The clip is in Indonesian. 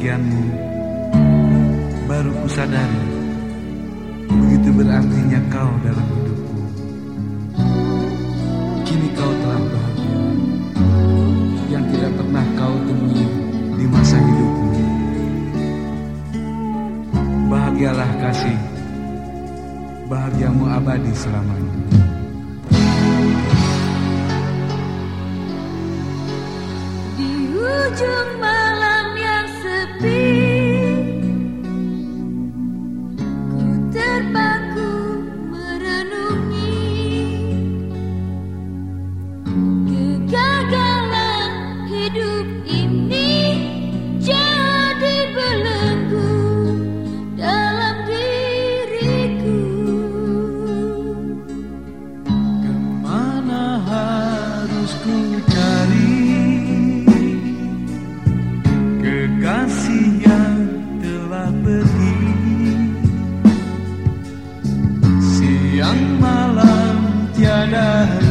kepergianmu, baru ku sadari begitu berartinya kau dalam hidupku. Kini kau telah bahagia, yang tidak pernah kau temui di masa hidupmu. Bahagialah kasih, bahagiamu abadi selamanya. Di ujung malam yang sepi, ku terpaku merenungi kegagalan hidup ini jadi belenggu dalam diriku. Kemana harus ku cari kekasih yang telah pergi? Siang malam tiada